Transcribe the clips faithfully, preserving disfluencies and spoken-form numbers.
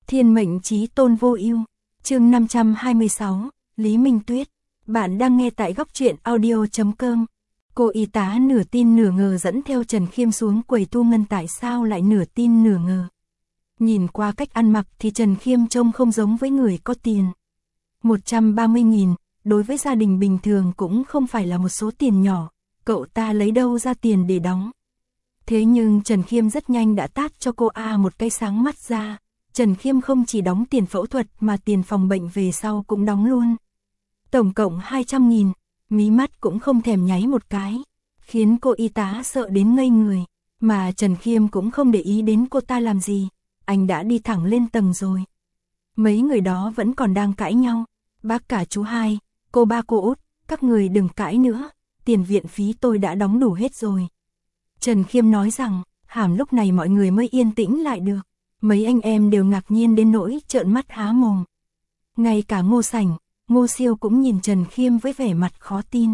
Thiên mệnh chí tôn vô ưu. Chương năm trăm hai mươi sáu, Lý Minh Tuyết. Bạn đang nghe tại góc truyện audio chấm com. Cô y tá nửa tin nửa ngờ dẫn theo Trần Khiêm xuống quầy thu ngân, tại sao lại nửa tin nửa ngờ? Nhìn qua cách ăn mặc thì Trần Khiêm trông không giống với người có tiền. một trăm ba mươi nghìn, đối với gia đình bình thường cũng không phải là một số tiền nhỏ, cậu ta lấy đâu ra tiền để đóng. Thế nhưng Trần Khiêm rất nhanh đã tát cho cô A một cái sáng mắt ra. Trần Khiêm không chỉ đóng tiền phẫu thuật mà tiền phòng bệnh về sau cũng đóng luôn. Tổng cộng hai trăm nghìn, mí mắt cũng không thèm nháy một cái, khiến cô y tá sợ đến ngây người. Mà Trần Khiêm cũng không để ý đến cô ta làm gì, anh đã đi thẳng lên tầng rồi. Mấy người đó vẫn còn đang cãi nhau. Bác cả chú hai, cô ba cô út, các người đừng cãi nữa, tiền viện phí tôi đã đóng đủ hết rồi. Trần Khiêm nói rằng, hàm lúc này mọi người mới yên tĩnh lại được. Mấy anh em đều ngạc nhiên đến nỗi trợn mắt há mồm. Ngay cả Ngô Sảnh, Ngô Siêu cũng nhìn Trần Khiêm với vẻ mặt khó tin.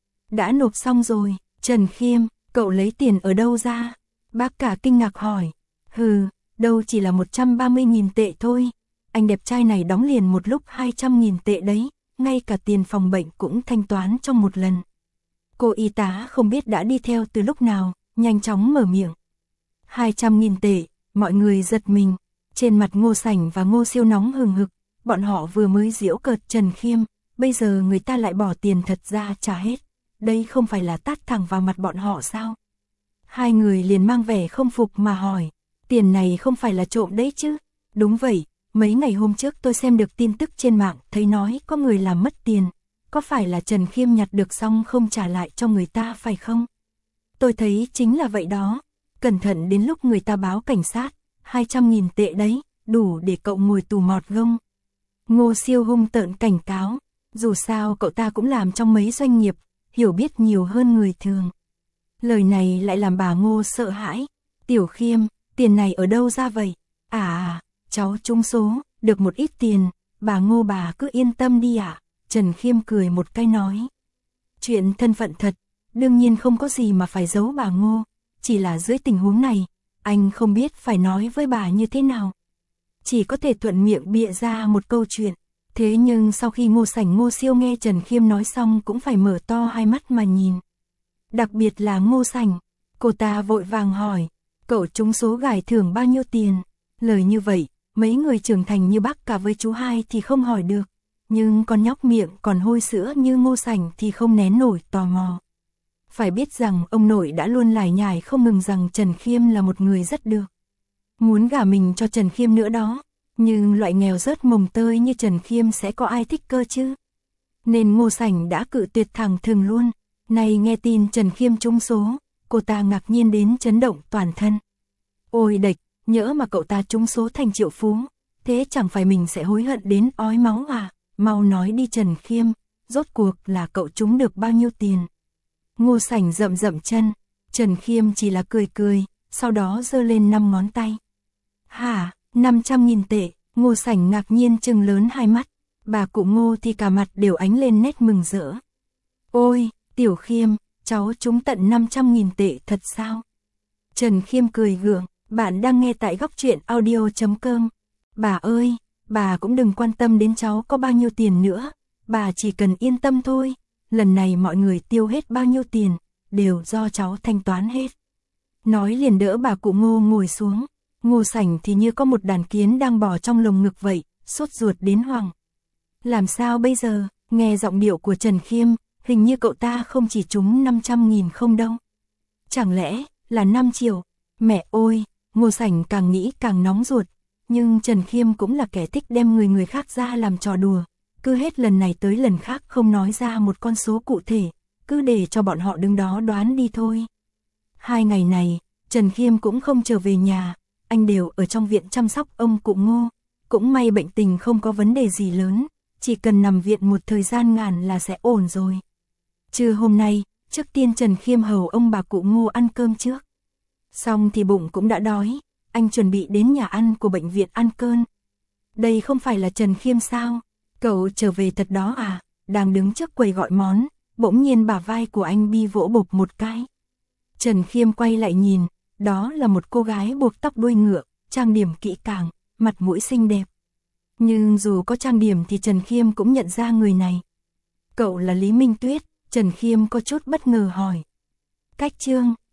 Đã nộp xong rồi, Trần Khiêm, cậu lấy tiền ở đâu ra? Bác cả kinh ngạc hỏi. Hừ, đâu chỉ là một trăm ba mươi nghìn tệ thôi. Anh đẹp trai này đóng liền một lúc hai trăm nghìn tệ đấy, ngay cả tiền phòng bệnh cũng thanh toán trong một lần. Cô y tá không biết đã đi theo từ lúc nào, nhanh chóng mở miệng. hai trăm nghìn tệ, mọi người giật mình. Trên mặt Ngô Sảnh và Ngô Siêu nóng hừng hực, bọn họ vừa mới giễu cợt Trần Khiêm, bây giờ người ta lại bỏ tiền thật ra trả hết. Đây không phải là tát thẳng vào mặt bọn họ sao? Hai người liền mang vẻ không phục mà hỏi, tiền này không phải là trộm đấy chứ? Đúng vậy, mấy ngày hôm trước tôi xem được tin tức trên mạng, thấy nói có người làm mất tiền. Có phải là Trần Khiêm nhặt được xong không trả lại cho người ta phải không? Tôi thấy chính là vậy đó. Cẩn thận đến lúc người ta báo cảnh sát, hai trăm nghìn tệ đấy, đủ để cậu ngồi tù mọt gông. Ngô Siêu hung tợn cảnh cáo, dù sao cậu ta cũng làm trong mấy doanh nghiệp, hiểu biết nhiều hơn người thường. Lời này lại làm bà Ngô sợ hãi. Tiểu Khiêm, tiền này ở đâu ra vậy? À, cháu trúng số, được một ít tiền, bà Ngô bà cứ yên tâm đi ạ. À? Trần Khiêm cười một cái nói. Chuyện thân phận thật, đương nhiên không có gì mà phải giấu bà Ngô. Chỉ là dưới tình huống này, anh không biết phải nói với bà như thế nào. Chỉ có thể thuận miệng bịa ra một câu chuyện. Thế nhưng sau khi Ngô Sảnh Ngô Siêu nghe Trần Khiêm nói xong cũng phải mở to hai mắt mà nhìn. Đặc biệt là Ngô Sảnh, cô ta vội vàng hỏi, cậu trúng số gài thưởng bao nhiêu tiền? Lời như vậy, mấy người trưởng thành như bác cả với chú hai thì không hỏi được. Nhưng con nhóc miệng còn hôi sữa như Ngô Sảnh thì không nén nổi tò mò. Phải biết rằng ông nội đã luôn lải nhải không ngừng rằng Trần Khiêm là một người rất được. Muốn gả mình cho Trần Khiêm nữa đó. Nhưng loại nghèo rớt mồng tơi như Trần Khiêm sẽ có ai thích cơ chứ? Nên Ngô Sảnh đã cự tuyệt thẳng thừng luôn. Này nghe tin Trần Khiêm trúng số, cô ta ngạc nhiên đến chấn động toàn thân. Ôi địch, nhỡ mà cậu ta trúng số thành triệu phú, thế chẳng phải mình sẽ hối hận đến ói máu à? Mau nói đi Trần Khiêm, rốt cuộc là cậu trúng được bao nhiêu tiền? Ngô Sảnh rậm rậm chân, Trần Khiêm chỉ là cười cười, sau đó giơ lên năm ngón tay. Hả, năm trăm nghìn tệ, Ngô Sảnh ngạc nhiên trừng lớn hai mắt, bà cụ Ngô thì cả mặt đều ánh lên nét mừng rỡ. Ôi, Tiểu Khiêm, cháu trúng tận năm trăm nghìn tệ thật sao? Trần Khiêm cười gượng, bạn đang nghe tại góc truyện audio chấm com. Bà ơi, bà cũng đừng quan tâm đến cháu có bao nhiêu tiền nữa, bà chỉ cần yên tâm thôi. Lần này mọi người tiêu hết bao nhiêu tiền, đều do cháu thanh toán hết. Nói liền đỡ bà cụ Ngô ngồi xuống. Ngô Sảnh thì như có một đàn kiến đang bò trong lồng ngực vậy, sốt ruột đến hoảng. Làm sao bây giờ, nghe giọng điệu của Trần Khiêm, hình như cậu ta không chỉ trúng năm trăm nghìn không đâu. Chẳng lẽ là năm triệu? Mẹ ơi, Ngô Sảnh càng nghĩ càng nóng ruột. Nhưng Trần Khiêm cũng là kẻ thích đem người người khác ra làm trò đùa. Cứ hết lần này tới lần khác không nói ra một con số cụ thể, cứ để cho bọn họ đứng đó đoán đi thôi. Hai ngày này, Trần Khiêm cũng không trở về nhà, anh đều ở trong viện chăm sóc ông cụ Ngô. Cũng may bệnh tình không có vấn đề gì lớn, chỉ cần nằm viện một thời gian ngàn là sẽ ổn rồi. Trưa hôm nay, trước tiên Trần Khiêm hầu ông bà cụ Ngô ăn cơm trước. Xong thì bụng cũng đã đói, anh chuẩn bị đến nhà ăn của bệnh viện ăn cơm. Đây không phải là Trần Khiêm sao? Cậu trở về thật đó à? Đang đứng trước quầy gọi món, bỗng nhiên bả vai của anh bi vỗ bộp một cái. Trần Khiêm quay lại nhìn, đó là một cô gái buộc tóc đuôi ngựa, trang điểm kỹ càng, mặt mũi xinh đẹp. Nhưng dù có trang điểm thì Trần Khiêm cũng nhận ra người này. Cậu là Lý Minh Tuyết, Trần Khiêm có chút bất ngờ hỏi. Cách Trương,